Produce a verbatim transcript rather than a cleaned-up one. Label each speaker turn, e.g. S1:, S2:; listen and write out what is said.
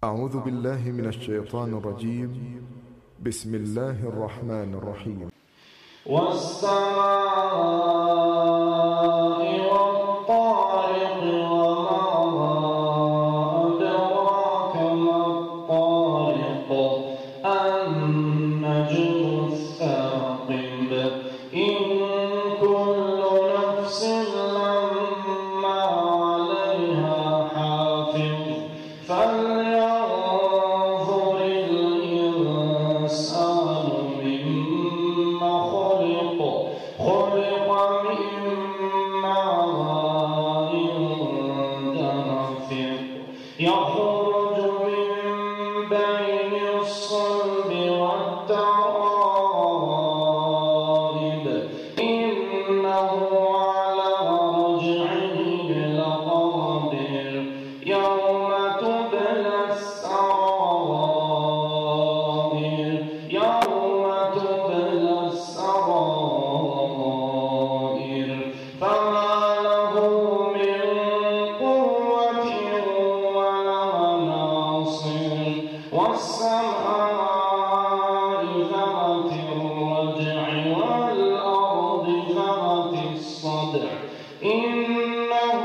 S1: أعوذ بالله من الشيطان الرجيم. بسم الله الرحمن الرحيم.
S2: والسماء والطارق وما أدراك ما الطارق النجم الثاقب إن كل نفس لما عليها حافظ فلينظر الإنسان مما خلق خلق من ماء دافق يخرج من بين الصلب والترائب إنه على رجعه لقادر يوم تبلى السرائر يوم تبلى السرائر فما له من قوة ولا ناصر والسماء ذات الرجع والأرض ذات الصدع إنه